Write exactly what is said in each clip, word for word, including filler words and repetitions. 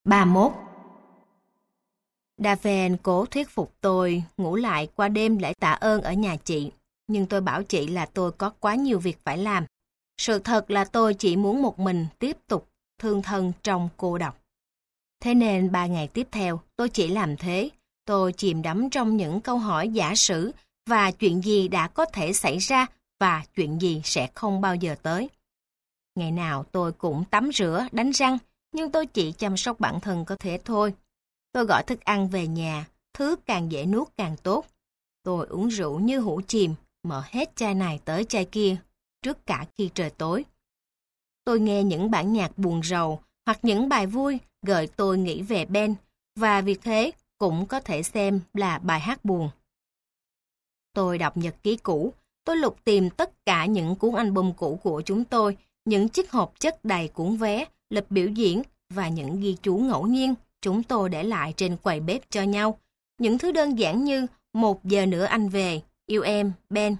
ba mươi mốt. Daphne cố thuyết phục tôi ngủ lại qua đêm lễ tạ ơn ở nhà chị, nhưng tôi bảo chị là tôi có quá nhiều việc phải làm. Sự thật là tôi chỉ muốn một mình tiếp tục thương thân trong cô độc. Thế nên ba ngày tiếp theo tôi chỉ làm thế. Tôi chìm đắm trong những câu hỏi giả sử và chuyện gì đã có thể xảy ra và chuyện gì sẽ không bao giờ tới. Ngày nào tôi cũng tắm rửa, đánh răng, nhưng tôi chỉ chăm sóc bản thân có thế thôi. Tôi gọi thức ăn về nhà, thứ càng dễ nuốt càng tốt. Tôi uống rượu như hũ chìm, mở hết chai này tới chai kia, trước cả khi trời tối. Tôi nghe những bản nhạc buồn rầu hoặc những bài vui gợi tôi nghĩ về Ben, và việc thế cũng có thể xem là bài hát buồn. Tôi đọc nhật ký cũ, tôi lục tìm tất cả những cuốn album cũ của chúng tôi, những chiếc hộp chất đầy cuốn vé, lịch biểu diễn và những ghi chú ngẫu nhiên chúng tôi để lại trên quầy bếp cho nhau. Những thứ đơn giản như một giờ nữa anh về, yêu em, Ben.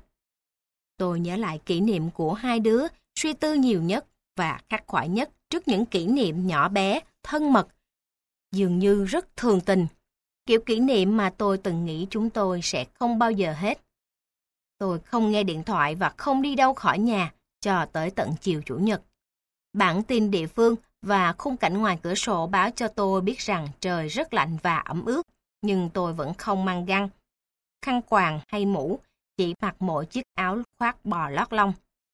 Tôi nhớ lại kỷ niệm của hai đứa, suy tư nhiều nhất và khắc khoải nhất trước những kỷ niệm nhỏ bé, thân mật, dường như rất thường tình. Kiểu kỷ niệm mà tôi từng nghĩ chúng tôi sẽ không bao giờ hết. Tôi không nghe điện thoại và không đi đâu khỏi nhà cho tới tận chiều Chủ nhật. Bản tin địa phương và khung cảnh ngoài cửa sổ báo cho tôi biết rằng trời rất lạnh và ẩm ướt, nhưng tôi vẫn không mang găng, khăn quàng hay mũ, chỉ mặc mỗi chiếc áo khoác bò lót lông.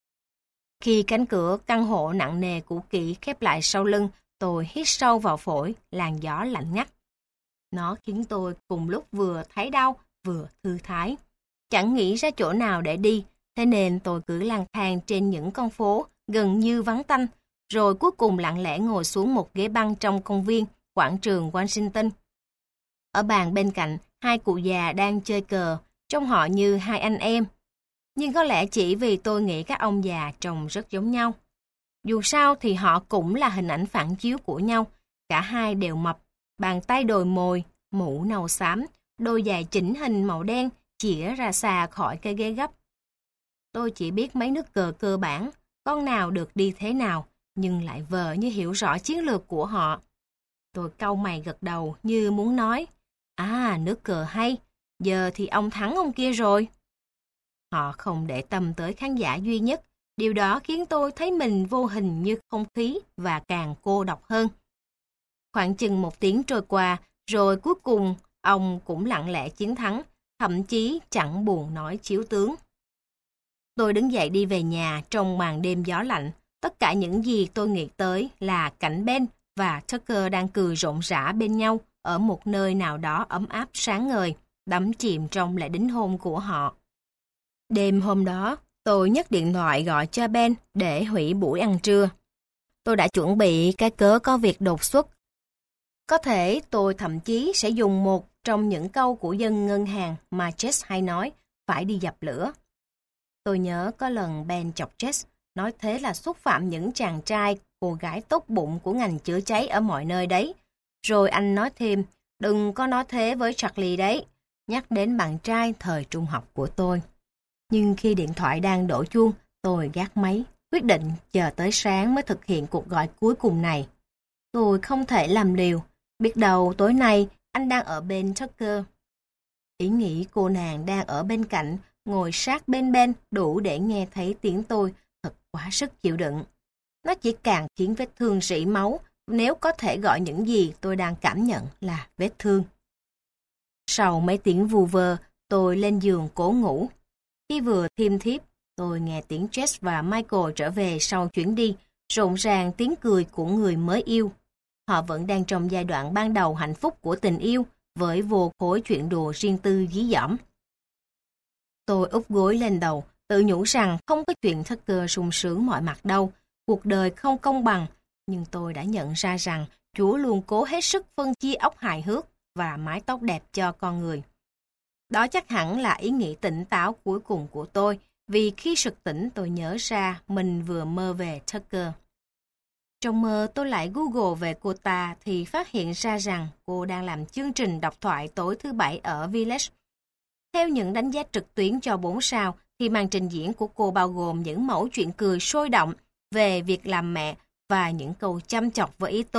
Khi cánh cửa căn hộ nặng nề cũ kỹ khép lại sau lưng, tôi hít sâu vào phổi làn gió lạnh ngắt. Nó khiến tôi cùng lúc vừa thấy đau vừa thư thái. Chẳng nghĩ ra chỗ nào để đi, thế nên tôi cứ lang thang trên những con phố gần như vắng tanh, rồi cuối cùng lặng lẽ ngồi xuống một ghế băng trong công viên, quảng trường Washington. Ở bàn bên cạnh, hai cụ già đang chơi cờ, trông họ như hai anh em. Nhưng có lẽ chỉ vì tôi nghĩ các ông già trông rất giống nhau. Dù sao thì họ cũng là hình ảnh phản chiếu của nhau, cả hai đều mập, bàn tay đồi mồi, mũ nâu xám, đôi giày chỉnh hình màu đen chĩa ra xa khỏi cái ghế gấp. Tôi chỉ biết mấy nước cờ cơ bản, con nào được đi thế nào, nhưng lại vờ như hiểu rõ chiến lược của họ. Tôi cau mày gật đầu như muốn nói, à, nước cờ hay, giờ thì ông thắng ông kia rồi. Họ không để tâm tới khán giả duy nhất, điều đó khiến tôi thấy mình vô hình như không khí và càng cô độc hơn. Khoảng chừng một tiếng trôi qua, rồi cuối cùng ông cũng lặng lẽ chiến thắng, thậm chí chẳng buồn nói chiếu tướng. Tôi đứng dậy đi về nhà trong màn đêm gió lạnh. Tất cả những gì tôi nghĩ tới là cảnh Ben và Tucker đang cười rộn rã bên nhau ở một nơi nào đó ấm áp sáng ngời, đắm chìm trong lễ đính hôn của họ. Đêm hôm đó, tôi nhấc điện thoại gọi cho Ben để hủy buổi ăn trưa. Tôi đã chuẩn bị cái cớ có việc đột xuất. Có thể tôi thậm chí sẽ dùng một trong những câu của dân ngân hàng mà Jess hay nói, phải đi dập lửa. Tôi nhớ có lần Ben chọc Jess, nói thế là xúc phạm những chàng trai, cô gái tốt bụng của ngành chữa cháy ở mọi nơi đấy. Rồi anh nói thêm, đừng có nói thế với Charlie đấy, nhắc đến bạn trai thời trung học của tôi. Nhưng khi điện thoại đang đổ chuông, tôi gác máy, quyết định chờ tới sáng mới thực hiện cuộc gọi cuối cùng này. Tôi không thể làm liều, biết đâu tối nay anh đang ở bên Tucker. Ý nghĩ cô nàng đang ở bên cạnh, ngồi sát bên Ben đủ để nghe thấy tiếng tôi, thật quá sức chịu đựng. Nó chỉ càng khiến vết thương rỉ máu, nếu có thể gọi những gì tôi đang cảm nhận là vết thương. Sau mấy tiếng vu vơ, tôi lên giường cố ngủ. Khi vừa thiêm thiếp, tôi nghe tiếng Jess và Michael trở về sau chuyến đi, rộn ràng tiếng cười của người mới yêu. Họ vẫn đang trong giai đoạn ban đầu hạnh phúc của tình yêu, với vô khối chuyện đùa riêng tư dí dỏm. Tôi úp gối lên đầu, tự nhủ rằng không có chuyện Tucker sung sướng mọi mặt đâu, cuộc đời không công bằng, nhưng tôi đã nhận ra rằng Chúa luôn cố hết sức phân chia óc hài hước và mái tóc đẹp cho con người. Đó chắc hẳn là ý nghĩ tỉnh táo cuối cùng của tôi, vì khi sực tỉnh tôi nhớ ra mình vừa mơ về Tucker. Trong mơ tôi lại Google về cô ta thì phát hiện ra rằng cô đang làm chương trình độc thoại tối thứ bảy ở Village. Theo những đánh giá trực tuyến cho bốn sao thì màn trình diễn của cô bao gồm những mẫu chuyện cười sôi động về việc làm mẹ và những câu chăm chọc với ý tốt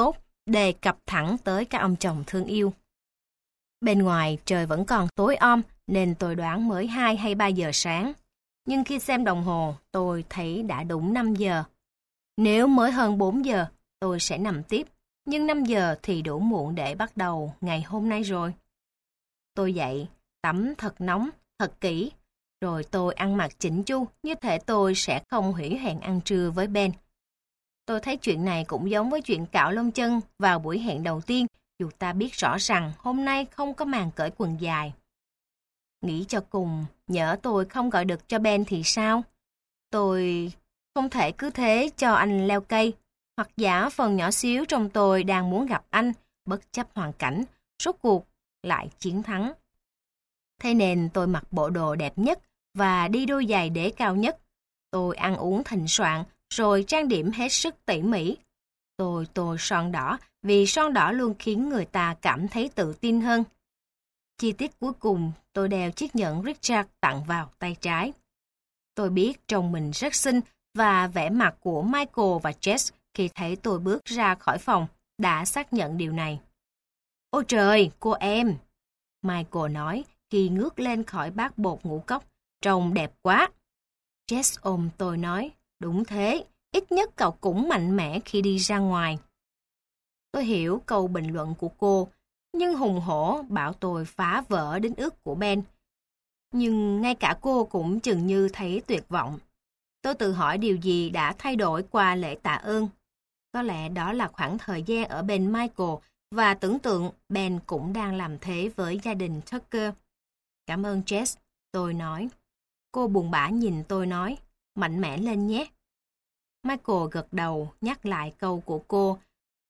đề cập thẳng tới các ông chồng thương yêu. Bên ngoài trời vẫn còn tối om nên tôi đoán mới hai hay ba giờ sáng. Nhưng khi xem đồng hồ, tôi thấy đã đúng năm giờ. Nếu mới hơn bốn giờ, tôi sẽ nằm tiếp. Nhưng năm giờ thì đủ muộn để bắt đầu ngày hôm nay rồi. Tôi dậy, tắm thật nóng, thật kỹ. Rồi tôi ăn mặc chỉnh chu, như thể tôi sẽ không hủy hẹn ăn trưa với Ben. Tôi thấy chuyện này cũng giống với chuyện cạo lông chân vào buổi hẹn đầu tiên, dù ta biết rõ rằng hôm nay không có màn cởi quần dài. Nghĩ cho cùng, nhỡ tôi không gọi được cho Ben thì sao? Tôi không thể cứ thế cho anh leo cây, hoặc giả phần nhỏ xíu trong tôi đang muốn gặp anh, bất chấp hoàn cảnh, rốt cuộc lại chiến thắng. Thế nên tôi mặc bộ đồ đẹp nhất và đi đôi giày đế cao nhất. Tôi ăn uống thịnh soạn, rồi trang điểm hết sức tỉ mỉ. Tôi tô son đỏ vì son đỏ luôn khiến người ta cảm thấy tự tin hơn. Chi tiết cuối cùng, tôi đeo chiếc nhẫn Richard tặng vào tay trái. Tôi biết trông mình rất xinh và vẻ mặt của Michael và Jess khi thấy tôi bước ra khỏi phòng đã xác nhận điều này. Ôi trời, cô em! Michael nói khi ngước lên khỏi bát bột ngũ cốc. Trông đẹp quá! Jess ôm tôi nói, đúng thế, ít nhất cậu cũng mạnh mẽ khi đi ra ngoài. Tôi hiểu câu bình luận của cô, nhưng hùng hổ bảo tôi phá vỡ đính ước của Ben. Nhưng ngay cả cô cũng chừng như thấy tuyệt vọng. Tôi tự hỏi điều gì đã thay đổi qua lễ tạ ơn. Có lẽ đó là khoảng thời gian ở bên Michael và tưởng tượng Ben cũng đang làm thế với gia đình Tucker. Cảm ơn Jess, tôi nói. Cô buồn bã nhìn tôi nói, mạnh mẽ lên nhé. Michael gật đầu nhắc lại câu của cô.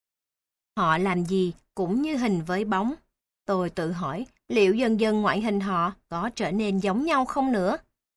Họ làm gì cũng như hình với bóng. Tôi tự hỏi liệu dần dần ngoại hình họ có trở nên giống nhau không nữa.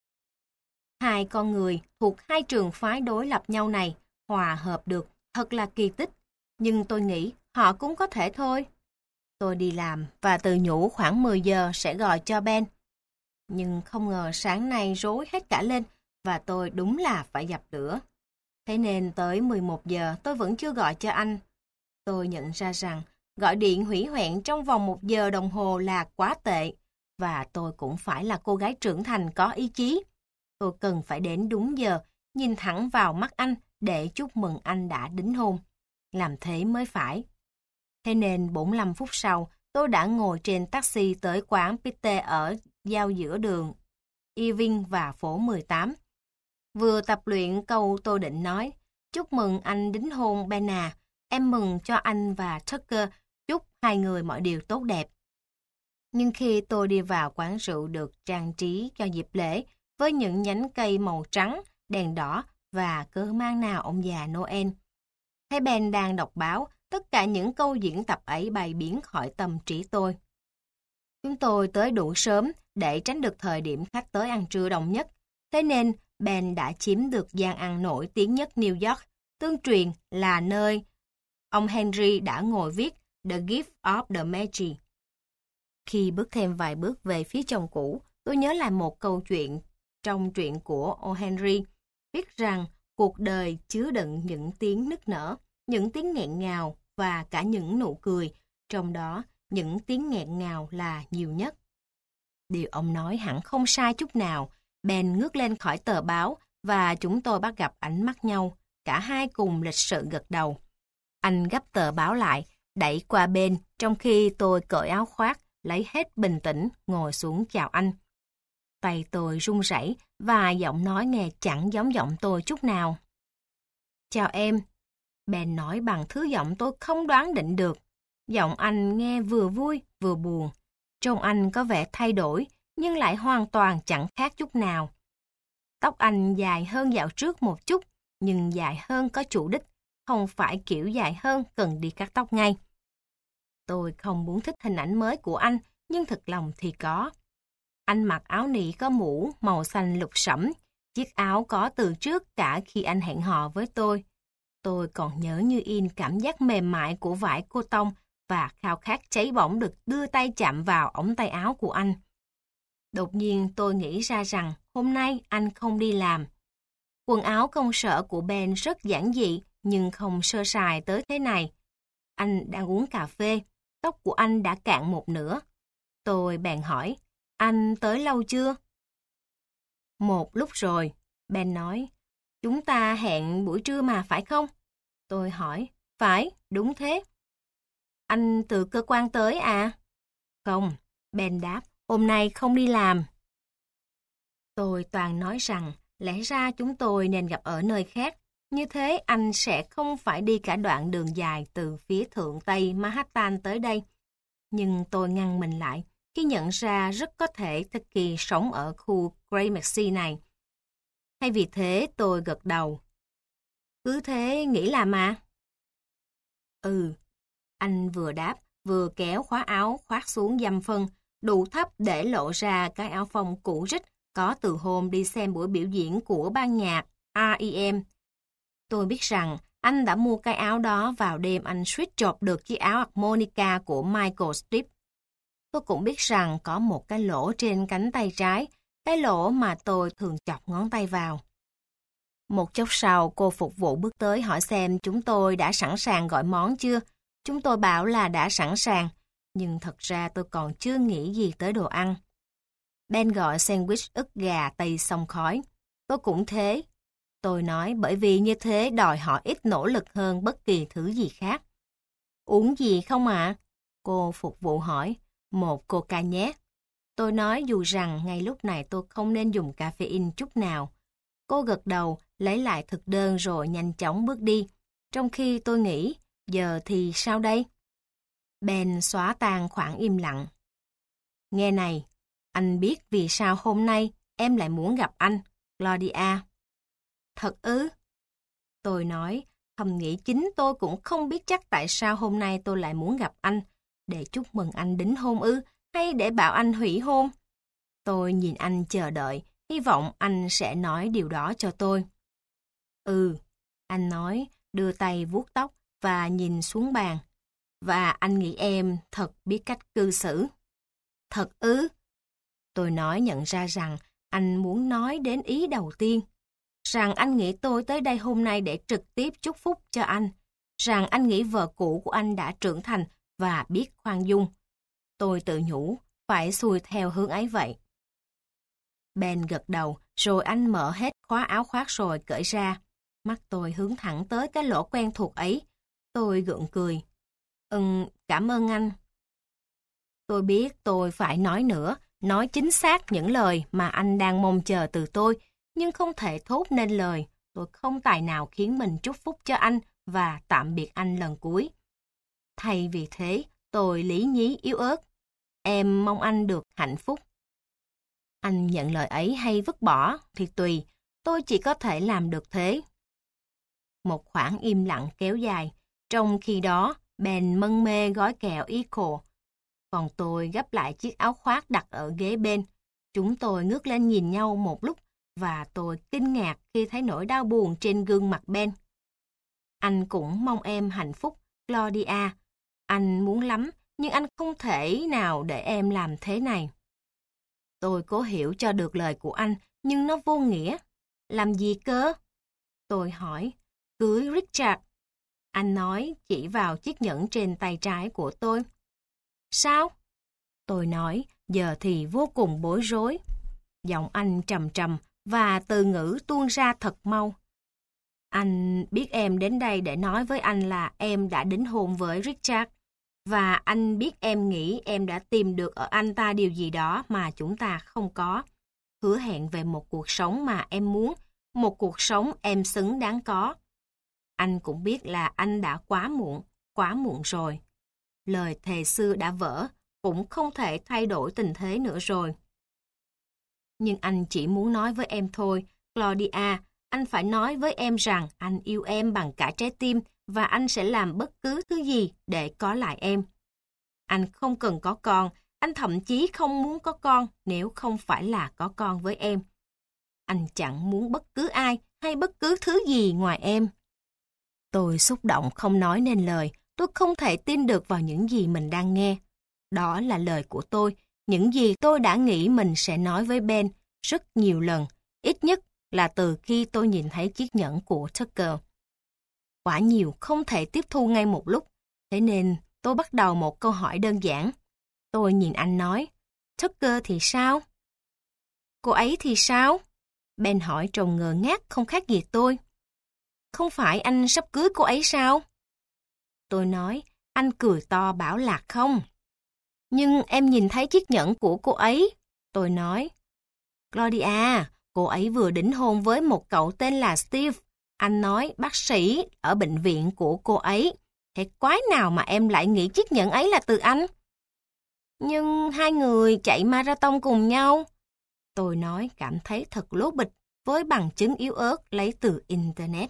Hai con người thuộc hai trường phái đối lập nhau này hòa hợp được thật là kỳ tích. Nhưng tôi nghĩ họ cũng có thể thôi. Tôi đi làm và tự nhủ khoảng mười giờ sẽ gọi cho Ben. Nhưng không ngờ sáng nay rối hết cả lên và tôi đúng là phải dập lửa. Thế nên tới mười một giờ tôi vẫn chưa gọi cho anh. Tôi nhận ra rằng gọi điện hủy hoẹn trong vòng một giờ đồng hồ là quá tệ. Và tôi cũng phải là cô gái trưởng thành có ý chí. Tôi cần phải đến đúng giờ, nhìn thẳng vào mắt anh để chúc mừng anh đã đính hôn. Làm thế mới phải. Thế nên bốn mươi lăm phút sau, tôi đã ngồi trên taxi tới quán Pite ở giao giữa đường Irving và phố mười tám. Vừa tập luyện câu tôi định nói, chúc mừng anh đính hôn Ben à, em mừng cho anh và Tucker, chúc hai người mọi điều tốt đẹp. Nhưng khi tôi đi vào quán rượu được trang trí cho dịp lễ với những nhánh cây màu trắng, đèn đỏ và cớ mang nào ông già Noel, thấy Ben đang đọc báo, tất cả những câu diễn tập ấy bay biến khỏi tâm trí tôi. Chúng tôi tới đủ sớm để tránh được thời điểm khách tới ăn trưa đông nhất. Thế nên Ben đã chiếm được gian ăn nổi tiếng nhất New York, tương truyền là nơi ông Henry đã ngồi viết The Gift of the Magi. Khi bước thêm vài bước về phía chồng cũ, tôi nhớ lại một câu chuyện trong truyện của O. Henry, viết rằng cuộc đời chứa đựng những tiếng nức nở, những tiếng nghẹn ngào và cả những nụ cười, trong đó những tiếng nghẹn ngào là nhiều nhất. Điều ông nói hẳn không sai chút nào. Ben ngước lên khỏi tờ báo và chúng tôi bắt gặp ánh mắt nhau, cả hai cùng lịch sự gật đầu. Anh gấp tờ báo lại, đẩy qua bên trong khi tôi cởi áo khoác, lấy hết bình tĩnh, ngồi xuống chào anh. Tay tôi run rẩy và giọng nói nghe chẳng giống giọng tôi chút nào. Chào em. Ben nói bằng thứ giọng tôi không đoán định được. Giọng anh nghe vừa vui vừa buồn. Trông anh có vẻ thay đổi, nhưng lại hoàn toàn chẳng khác chút nào. Tóc anh dài hơn dạo trước một chút, nhưng dài hơn có chủ đích, không phải kiểu dài hơn cần đi cắt tóc ngay. Tôi không muốn thích hình ảnh mới của anh, nhưng thực lòng thì có. Anh mặc áo nị có mũ màu xanh lục sẫm, chiếc áo có từ trước cả khi anh hẹn hò với tôi. Tôi còn nhớ như in cảm giác mềm mại của vải cô tông và khao khát cháy bỏng được đưa tay chạm vào ống tay áo của anh. Đột nhiên tôi nghĩ ra rằng hôm nay anh không đi làm. Quần áo công sở của Ben rất giản dị nhưng không sơ sài tới thế này. Anh đang uống cà phê, tóc của anh đã cạn một nửa. Tôi bèn hỏi, anh tới lâu chưa? Một lúc rồi, Ben nói. Chúng ta hẹn buổi trưa mà phải không? Tôi hỏi, phải, đúng thế. Anh từ cơ quan tới à? Không, Ben đáp, hôm nay không đi làm. Tôi toàn nói rằng, lẽ ra chúng tôi nên gặp ở nơi khác. Như thế anh sẽ không phải đi cả đoạn đường dài từ phía thượng tây Manhattan tới đây. Nhưng tôi ngăn mình lại khi nhận ra rất có thể Tucky sống ở khu Gramercy này. Hay vì thế tôi gật đầu. Cứ thế nghĩ là mà. Ừ, anh vừa đáp, vừa kéo khóa áo khoác xuống dăm phân, đủ thấp để lộ ra cái áo phông cũ rích có từ hôm đi xem buổi biểu diễn của ban nhạc rờ e em. Tôi biết rằng anh đã mua cái áo đó vào đêm anh suýt chộp được chiếc áo harmonica của Michael Stipe. Tôi cũng biết rằng có một cái lỗ trên cánh tay trái, cái lỗ mà tôi thường chọc ngón tay vào. Một chốc sau, cô phục vụ bước tới hỏi xem chúng tôi đã sẵn sàng gọi món chưa. Chúng tôi bảo là đã sẵn sàng, nhưng thật ra tôi còn chưa nghĩ gì tới đồ ăn. Ben gọi sandwich ức gà tây xông khói. Tôi cũng thế. Tôi nói bởi vì như thế đòi hỏi ít nỗ lực hơn bất kỳ thứ gì khác. Uống gì không ạ? À? Cô phục vụ hỏi. Một coca nhé. Tôi nói dù rằng ngay lúc này tôi không nên dùng caffeine chút nào. Cô gật đầu, lấy lại thực đơn rồi nhanh chóng bước đi. Trong khi tôi nghĩ, giờ thì sao đây? Ben xóa tan khoảng im lặng. Nghe này, anh biết vì sao hôm nay em lại muốn gặp anh, Claudia. Thật ư? Tôi nói, thầm nghĩ chính tôi cũng không biết chắc tại sao hôm nay tôi lại muốn gặp anh. Để chúc mừng anh đính hôn ư, hay để bảo anh hủy hôn? Tôi nhìn anh chờ đợi, hy vọng anh sẽ nói điều đó cho tôi. Ừ, anh nói, đưa tay vuốt tóc và nhìn xuống bàn. Và anh nghĩ em thật biết cách cư xử. Thật ư? Tôi nói nhận ra rằng anh muốn nói đến ý đầu tiên. Rằng anh nghĩ tôi tới đây hôm nay để trực tiếp chúc phúc cho anh. Rằng anh nghĩ vợ cũ của anh đã trưởng thành và biết khoan dung. Tôi tự nhủ, phải xuôi theo hướng ấy vậy. Ben gật đầu, rồi anh mở hết khóa áo khoác rồi cởi ra. Mắt tôi hướng thẳng tới cái lỗ quen thuộc ấy. Tôi gượng cười. Ừm, cảm ơn anh. Tôi biết tôi phải nói nữa, nói chính xác những lời mà anh đang mong chờ từ tôi, nhưng không thể thốt nên lời. Tôi không tài nào khiến mình chúc phúc cho anh và tạm biệt anh lần cuối. Thay vì thế, tôi lý nhí yếu ớt. Em mong anh được hạnh phúc. Anh nhận lời ấy hay vứt bỏ thì tùy, tôi chỉ có thể làm được thế. Một khoảng im lặng kéo dài, trong khi đó Ben mân mê gói kẹo Eco. Còn tôi gấp lại chiếc áo khoác đặt ở ghế bên. Chúng tôi ngước lên nhìn nhau một lúc và tôi kinh ngạc khi thấy nỗi đau buồn trên gương mặt Ben. Anh cũng mong em hạnh phúc, Claudia. Anh muốn lắm, nhưng anh không thể nào để em làm thế này. Tôi cố hiểu cho được lời của anh, nhưng nó vô nghĩa. Làm gì cơ? Tôi hỏi. Cưới Richard. Anh nói chỉ vào chiếc nhẫn trên tay trái của tôi. Sao? Tôi nói, giờ thì vô cùng bối rối. Giọng anh trầm trầm và từ ngữ tuôn ra thật mau. Anh biết em đến đây để nói với anh là em đã đính hôn với Richard. Và anh biết em nghĩ em đã tìm được ở anh ta điều gì đó mà chúng ta không có. Hứa hẹn về một cuộc sống mà em muốn, một cuộc sống em xứng đáng có. Anh cũng biết là anh đã quá muộn, quá muộn rồi. Lời thề xưa đã vỡ, cũng không thể thay đổi tình thế nữa rồi. Nhưng anh chỉ muốn nói với em thôi, Claudia, anh phải nói với em rằng anh yêu em bằng cả trái tim và anh sẽ làm bất cứ thứ gì để có lại em. Anh không cần có con, anh thậm chí không muốn có con nếu không phải là có con với em. Anh chẳng muốn bất cứ ai hay bất cứ thứ gì ngoài em. Tôi xúc động không nói nên lời, tôi không thể tin được vào những gì mình đang nghe. Đó là lời của tôi, những gì tôi đã nghĩ mình sẽ nói với Ben rất nhiều lần, ít nhất là từ khi tôi nhìn thấy chiếc nhẫn của Tucker. Quả nhiều không thể tiếp thu ngay một lúc, Thế nên tôi bắt đầu một câu hỏi đơn giản. Tôi nhìn anh nói, Tucker thì sao? Cô ấy thì sao? Ben hỏi trông ngơ ngác không khác gì tôi. Không phải anh sắp cưới cô ấy sao? Tôi nói, anh cười to bảo lạc không. Nhưng em nhìn thấy chiếc nhẫn của cô ấy. Tôi nói, Claudia, cô ấy vừa đính hôn với một cậu tên là Steve. Anh nói bác sĩ ở bệnh viện của cô ấy. Thế quái nào mà em lại nghĩ chiếc nhẫn ấy là từ anh? Nhưng hai người chạy marathon cùng nhau. Tôi nói cảm thấy thật lố bịch với bằng chứng yếu ớt lấy từ Internet.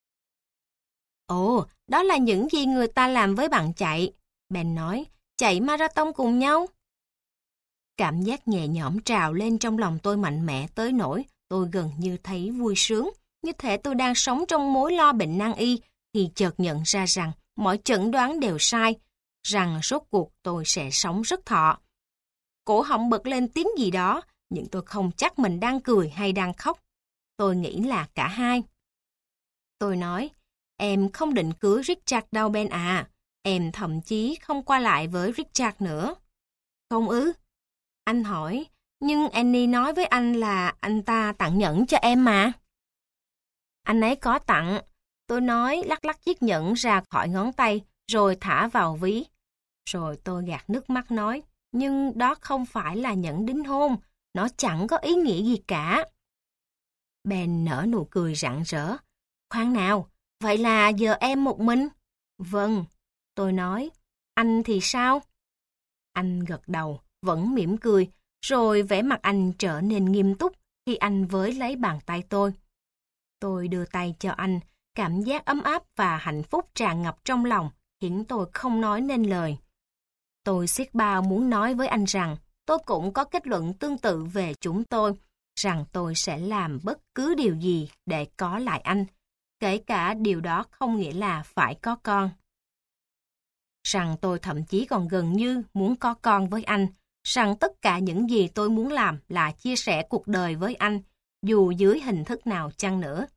Ồ, đó là những gì người ta làm với bạn chạy. Ben nói, chạy marathon cùng nhau. Cảm giác nhẹ nhõm trào lên trong lòng tôi mạnh mẽ tới nỗi tôi gần như thấy vui sướng. Như thể tôi đang sống trong mối lo bệnh nan y thì chợt nhận ra rằng mọi chẩn đoán đều sai, rằng rốt cuộc tôi sẽ sống rất thọ. Cổ họng bật lên tiếng gì đó, nhưng tôi không chắc mình đang cười hay đang khóc. Tôi nghĩ là cả hai. Tôi nói, em không định cưới Richard đâu Ben à, em thậm chí không qua lại với Richard nữa. Không ư? Anh hỏi, nhưng Annie nói với anh là anh ta tặng nhẫn cho em mà. Anh ấy có tặng. Tôi nói lắc lắc chiếc nhẫn ra khỏi ngón tay rồi thả vào ví. Rồi tôi gạt nước mắt nói, nhưng đó không phải là nhẫn đính hôn, nó chẳng có ý nghĩa gì cả. Ben nở nụ cười rạng rỡ. Khoan nào, vậy là giờ em một mình? Vâng, tôi nói. Anh thì sao? Anh gật đầu, vẫn mỉm cười, rồi vẻ mặt anh trở nên nghiêm túc khi anh với lấy bàn tay tôi. Tôi đưa tay cho anh, cảm giác ấm áp và hạnh phúc tràn ngập trong lòng, khiến tôi không nói nên lời. Tôi xiết bao muốn nói với anh rằng tôi cũng có kết luận tương tự về chúng tôi, rằng tôi sẽ làm bất cứ điều gì để có lại anh, kể cả điều đó không nghĩa là phải có con. Rằng tôi thậm chí còn gần như muốn có con với anh, rằng tất cả những gì tôi muốn làm là chia sẻ cuộc đời với anh, dù dưới hình thức nào chăng nữa.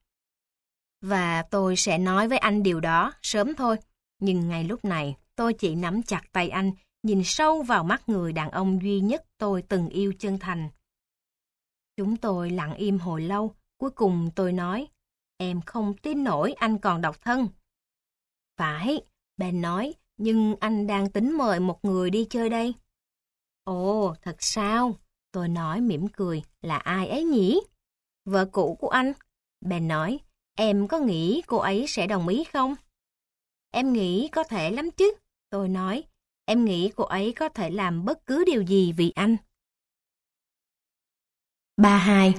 Và tôi sẽ nói với anh điều đó sớm thôi, nhưng ngay lúc này tôi chỉ nắm chặt tay anh, nhìn sâu vào mắt người đàn ông duy nhất tôi từng yêu chân thành. Chúng tôi lặng im hồi lâu, cuối cùng tôi nói, em không tin nổi anh còn độc thân. Phải, Ben nói, nhưng anh đang tính mời một người đi chơi đây. Ồ, thật sao? Tôi nói mỉm cười, là ai ấy nhỉ? Vợ cũ của anh. Ben nói, em có nghĩ cô ấy sẽ đồng ý không? Em nghĩ có thể lắm chứ. Tôi nói, em nghĩ cô ấy có thể làm bất cứ điều gì vì anh. ba hai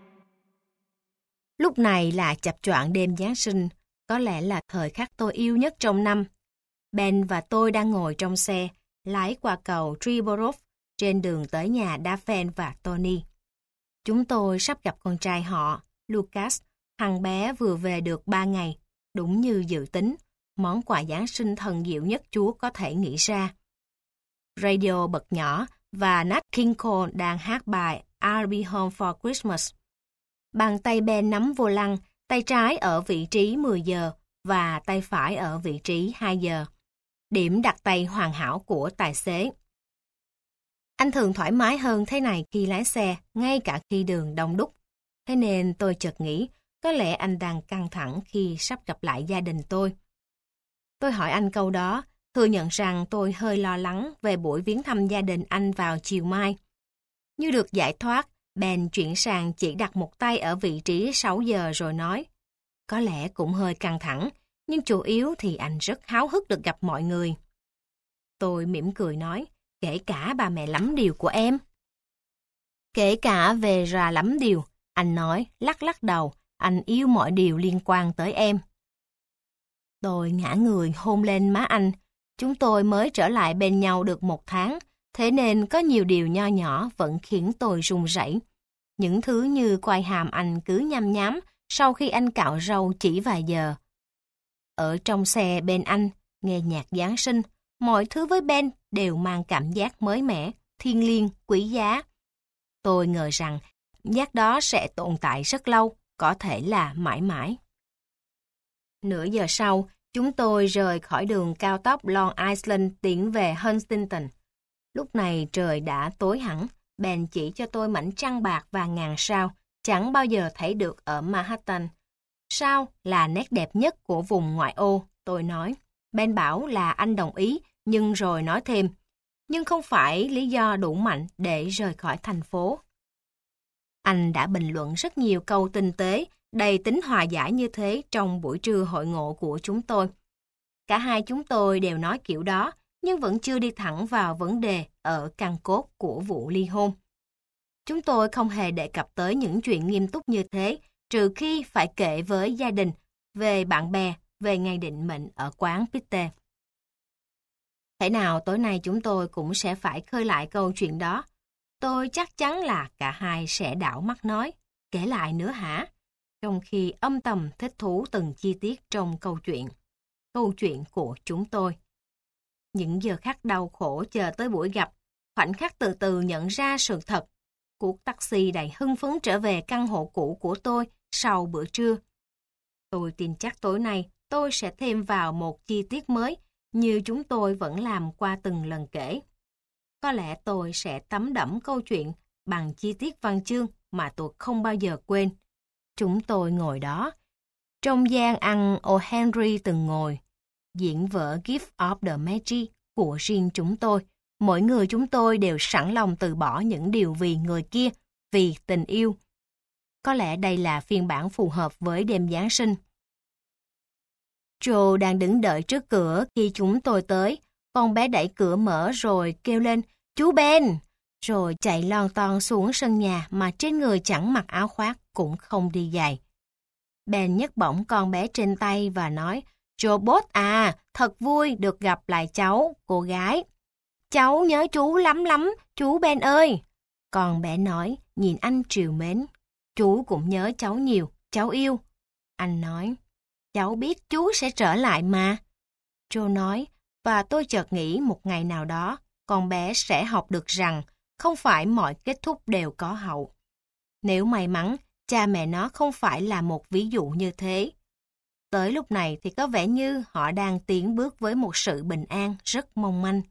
Lúc này là chập choạng đêm Giáng sinh, có lẽ là thời khắc tôi yêu nhất trong năm. Ben và tôi đang ngồi trong xe, lái qua cầu Treeborough trên đường tới nhà Daphne và Tony. Chúng tôi sắp gặp con trai họ, Lucas, thằng bé vừa về được ba ngày, đúng như dự tính, món quà Giáng sinh thần diệu nhất Chúa có thể nghĩ ra. Radio bật nhỏ và Nat King Cole đang hát bài I'll Be Home for Christmas. Bàn tay Ben nắm vô lăng, tay trái ở vị trí mười giờ và tay phải ở vị trí hai giờ. Điểm đặt tay hoàn hảo của tài xế. Anh thường thoải mái hơn thế này khi lái xe, ngay cả khi đường đông đúc. Thế nên tôi chợt nghĩ, có lẽ anh đang căng thẳng khi sắp gặp lại gia đình tôi. Tôi hỏi anh câu đó, thừa nhận rằng tôi hơi lo lắng về buổi viếng thăm gia đình anh vào chiều mai. Như được giải thoát, Ben chuyển sang chỉ đặt một tay ở vị trí sáu giờ rồi nói, có lẽ cũng hơi căng thẳng, nhưng chủ yếu thì anh rất háo hức được gặp mọi người. Tôi mỉm cười nói, kể cả bà mẹ lắm điều của em. Kể cả về ra lắm điều, anh nói, lắc lắc đầu, anh yêu mọi điều liên quan tới em. Tôi ngã người hôn lên má anh, chúng tôi mới trở lại bên nhau được một tháng, thế nên có nhiều điều nho nhỏ vẫn khiến tôi run rẩy. Những thứ như quai hàm anh cứ nhăm nhám sau khi anh cạo râu chỉ vài giờ. Ở trong xe bên anh, nghe nhạc Giáng sinh, mọi thứ với Ben đều mang cảm giác mới mẻ, thiêng liêng, quý giá. Tôi ngờ rằng giác đó sẽ tồn tại rất lâu, có thể là mãi mãi. Nửa giờ sau, Chúng tôi rời khỏi đường cao tốc Long Island tiến về Huntington. Lúc này trời đã tối hẳn, Ben chỉ cho tôi mảnh trăng bạc và ngàn sao, chẳng bao giờ thấy được ở Manhattan. Sao là nét đẹp nhất của vùng ngoại ô, tôi nói. Ben bảo là anh đồng ý, nhưng rồi nói thêm, nhưng không phải lý do đủ mạnh để rời khỏi thành phố. Anh đã bình luận rất nhiều câu tinh tế, đầy tính hòa giải như thế trong buổi trưa hội ngộ của chúng tôi. Cả hai chúng tôi đều nói kiểu đó, nhưng vẫn chưa đi thẳng vào vấn đề ở căn cốt của vụ ly hôn. Chúng tôi không hề đề cập tới những chuyện nghiêm túc như thế, trừ khi phải kể với gia đình, về bạn bè, về ngày định mệnh ở quán Peter. Thế nào tối nay chúng tôi cũng sẽ phải khơi lại câu chuyện đó. Tôi chắc chắn là cả hai sẽ đảo mắt nói, kể lại nữa hả? Trong khi âm thầm thích thú từng chi tiết trong câu chuyện. Câu chuyện của chúng tôi. Những giờ khắc đau khổ chờ tới buổi gặp, khoảnh khắc từ từ nhận ra sự thật. Cuộc taxi đầy hưng phấn trở về căn hộ cũ của tôi sau bữa trưa. Tôi tin chắc tối nay tôi sẽ thêm vào một chi tiết mới như chúng tôi vẫn làm qua từng lần kể. Có lẽ tôi sẽ tắm đẫm câu chuyện bằng chi tiết văn chương mà tôi không bao giờ quên. Chúng tôi ngồi đó, trong gian ăn O'Henry từng ngồi, diễn vở Gift of the Magi của riêng chúng tôi. Mỗi người chúng tôi đều sẵn lòng từ bỏ những điều vì người kia, vì tình yêu. Có lẽ đây là phiên bản phù hợp với đêm Giáng sinh. Joe đang đứng đợi trước cửa khi chúng tôi tới. Con bé đẩy cửa mở rồi kêu lên, chú Ben! Rồi chạy lon ton xuống sân nhà mà trên người chẳng mặc áo khoác cũng không đi giày. Ben nhấc bổng con bé trên tay và nói, Robot à, thật vui được gặp lại cháu, cô gái. Cháu nhớ chú lắm lắm, chú Ben ơi. Con bé nói, nhìn anh trìu mến. Chú cũng nhớ cháu nhiều, cháu yêu. Anh nói, cháu biết chú sẽ trở lại mà. Joe nói, và tôi chợt nghĩ một ngày nào đó, con bé sẽ học được rằng không phải mọi kết thúc đều có hậu. Nếu may mắn, cha mẹ nó không phải là một ví dụ như thế. Tới lúc này thì có vẻ như họ đang tiến bước với một sự bình an rất mong manh.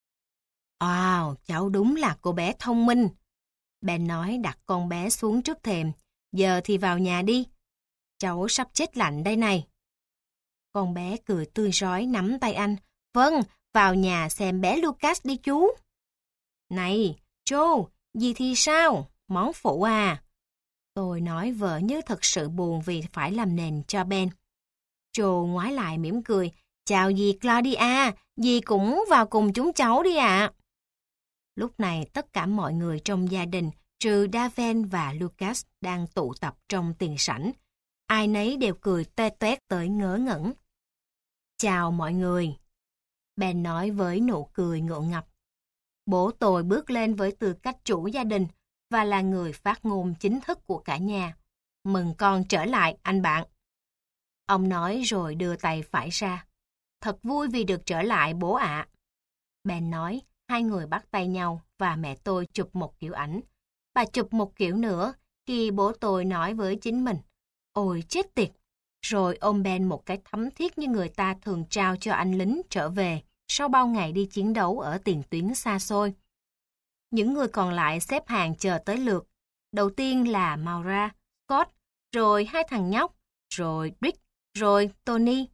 Wow, cháu đúng là cô bé thông minh. Ben nói đặt con bé xuống trước thềm. Giờ thì vào nhà đi. Cháu sắp chết lạnh đây này. Con bé cười tươi rói nắm tay anh. Vâng, vào nhà xem bé Lucas đi chú. Này, Joe, gì thì sao? Món phụ à? Tôi nói vợ như thật sự buồn vì phải làm nền cho Ben. Joe ngoái lại mỉm cười. Chào dì Claudia, dì cũng vào cùng chúng cháu đi ạ. Lúc này tất cả mọi người trong gia đình, trừ Daven và Lucas đang tụ tập trong tiền sảnh. Ai nấy đều cười toe toét tới ngớ ngẩn. Chào mọi người. Ben nói với nụ cười ngượng ngập. Bố tôi bước lên với tư cách chủ gia đình và là người phát ngôn chính thức của cả nhà. Mừng con trở lại, anh bạn. Ông nói rồi đưa tay phải ra. Thật vui vì được trở lại bố ạ. Ben nói, hai người bắt tay nhau và mẹ tôi chụp một kiểu ảnh. Bà chụp một kiểu nữa khi bố tôi nói với chính mình. Ôi chết tiệt! Rồi ôm Ben một cái thấm thiết như người ta thường trao cho anh lính trở về sau bao ngày đi chiến đấu ở tiền tuyến xa xôi. Những người còn lại xếp hàng chờ tới lượt. Đầu tiên là Maura, Scott, rồi hai thằng nhóc, rồi Rick, rồi Tony.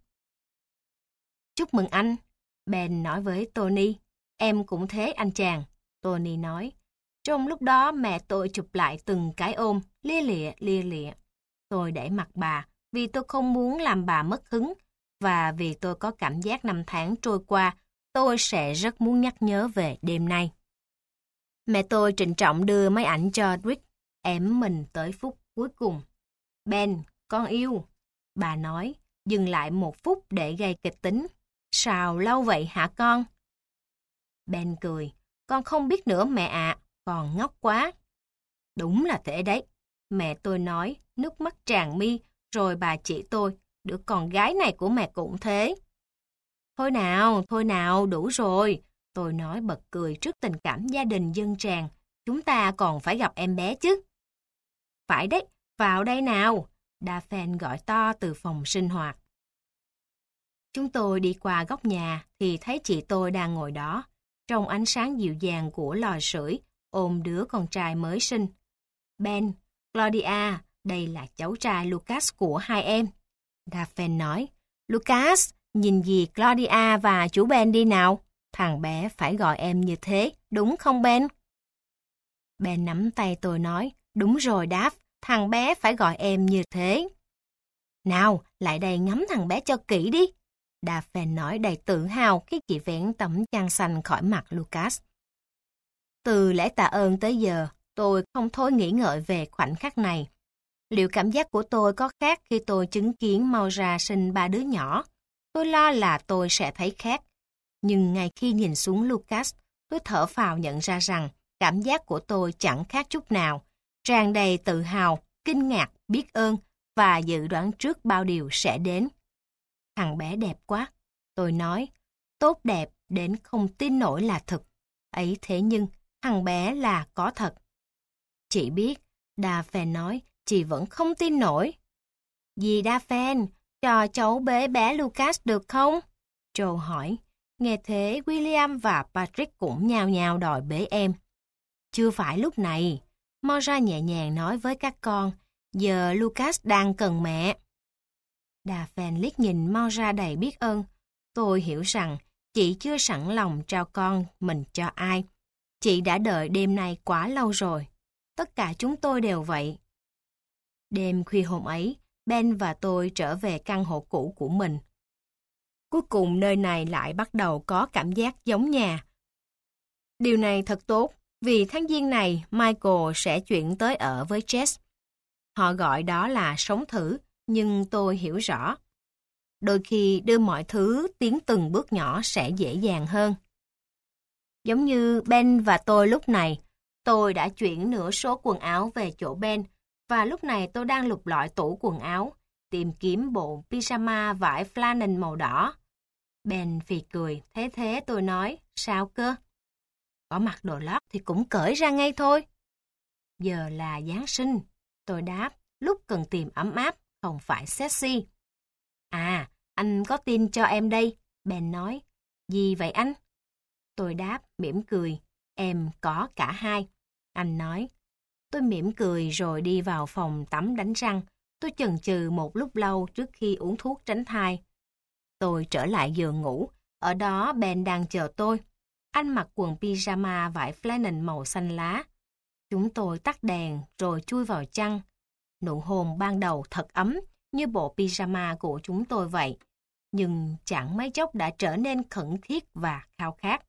Chúc mừng anh, Ben nói với Tony. Em cũng thế anh chàng, Tony nói. Trong lúc đó mẹ tôi chụp lại từng cái ôm, lia lịa, lia lịa. Tôi để mặt bà vì tôi không muốn làm bà mất hứng và vì tôi có cảm giác năm tháng trôi qua, tôi sẽ rất muốn nhắc nhớ về đêm nay. Mẹ tôi trịnh trọng đưa máy ảnh cho Rick, ém mình tới phút cuối cùng. Ben, con yêu, bà nói, dừng lại một phút để gây kịch tính. Sao lâu vậy hả con? Ben cười, con không biết nữa mẹ ạ, con ngốc quá. Đúng là thế đấy, mẹ tôi nói, nước mắt tràn mi, rồi bà chỉ tôi, đứa con gái này của mẹ cũng thế. Thôi nào, thôi nào, đủ rồi, tôi nói bật cười trước tình cảm gia đình dâng tràn, chúng ta còn phải gặp em bé chứ. Phải đấy, vào đây nào, Daphne gọi to từ phòng sinh hoạt. Chúng tôi đi qua góc nhà thì thấy chị tôi đang ngồi đó, trong ánh sáng dịu dàng của lò sưởi, ôm đứa con trai mới sinh. Ben, Claudia, đây là cháu trai Lucas của hai em. Daphne nói, Lucas, nhìn gì Claudia và chú Ben đi nào. Thằng bé phải gọi em như thế, đúng không Ben? Ben nắm tay tôi nói, đúng rồi Daph, thằng bé phải gọi em như thế. Nào, lại đây ngắm thằng bé cho kỹ đi. Daphne nói đầy tự hào khi chị vén tấm chăn xanh khỏi mặt Lucas. Từ lễ tạ ơn tới giờ, tôi không thôi nghĩ ngợi về khoảnh khắc này. Liệu cảm giác của tôi có khác khi tôi chứng kiến Maura sinh ba đứa nhỏ? Tôi lo là tôi sẽ thấy khác. Nhưng ngay khi nhìn xuống Lucas, tôi thở phào nhận ra rằng cảm giác của tôi chẳng khác chút nào, tràn đầy tự hào, kinh ngạc, biết ơn và dự đoán trước bao điều sẽ đến. Thằng bé đẹp quá, tôi nói, tốt đẹp đến không tin nổi là thực. Ấy thế nhưng, thằng bé là có thật. Chị biết, Daphne nói, chị vẫn không tin nổi. Dì Daphne, cho cháu bế bé Lucas được không? Joe hỏi. Nghe thế, William và Patrick cũng nhao nhao đòi bế em. Chưa phải lúc này, Maura nhẹ nhàng nói với các con, giờ Lucas đang cần mẹ. Daphne liếc nhìn Maura đầy biết ơn. Tôi hiểu rằng chị chưa sẵn lòng trao con mình cho ai. Chị đã đợi đêm nay quá lâu rồi. Tất cả chúng tôi đều vậy. Đêm khuya hôm ấy, Ben và tôi trở về căn hộ cũ của mình. Cuối cùng nơi này lại bắt đầu có cảm giác giống nhà. Điều này thật tốt, vì tháng giêng này Michael sẽ chuyển tới ở với Jess. Họ gọi đó là sống thử, nhưng tôi hiểu rõ. Đôi khi đưa mọi thứ tiến từng bước nhỏ sẽ dễ dàng hơn. Giống như Ben và tôi lúc này, tôi đã chuyển nửa số quần áo về chỗ Ben, và lúc này tôi đang lục lọi tủ quần áo, tìm kiếm bộ pyjama vải flannel màu đỏ. Ben phì cười, thế thế tôi nói, sao cơ? Có mặc đồ lót thì cũng cởi ra ngay thôi. Giờ là Giáng sinh, tôi đáp, lúc cần tìm ấm áp, không phải sexy. À, anh có tin cho em đây, Ben nói. Gì vậy anh? Tôi đáp, mỉm cười, em có cả hai. Anh nói. Tôi mỉm cười rồi đi vào phòng tắm đánh răng. Tôi chần chừ một lúc lâu trước khi uống thuốc tránh thai. Tôi trở lại giường ngủ, ở đó Ben đang chờ tôi. Anh mặc quần pyjama vải flannel màu xanh lá. Chúng tôi tắt đèn rồi chui vào chăn. Nụ hôn ban đầu thật ấm như bộ pyjama của chúng tôi vậy. Nhưng chẳng mấy chốc đã trở nên khẩn thiết và khao khát.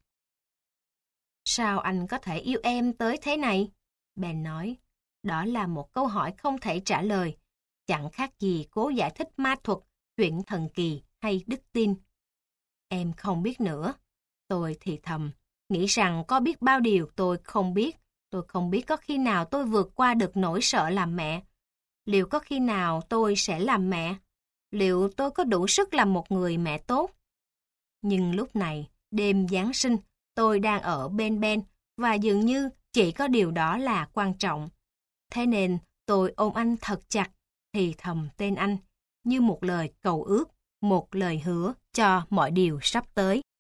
Sao anh có thể yêu em tới thế này? Ben nói. Đó là một câu hỏi không thể trả lời. Chẳng khác gì cố giải thích ma thuật, chuyện thần kỳ hay đức tin. Em không biết nữa. Tôi thì thầm, nghĩ rằng có biết bao điều tôi không biết. Tôi không biết có khi nào tôi vượt qua được nỗi sợ làm mẹ. Liệu có khi nào tôi sẽ làm mẹ? Liệu tôi có đủ sức làm một người mẹ tốt? Nhưng lúc này, đêm Giáng sinh, tôi đang ở bên Ben và dường như chỉ có điều đó là quan trọng. Thế nên tôi ôm anh thật chặt, thì thầm tên anh, như một lời cầu ước, một lời hứa cho mọi điều sắp tới.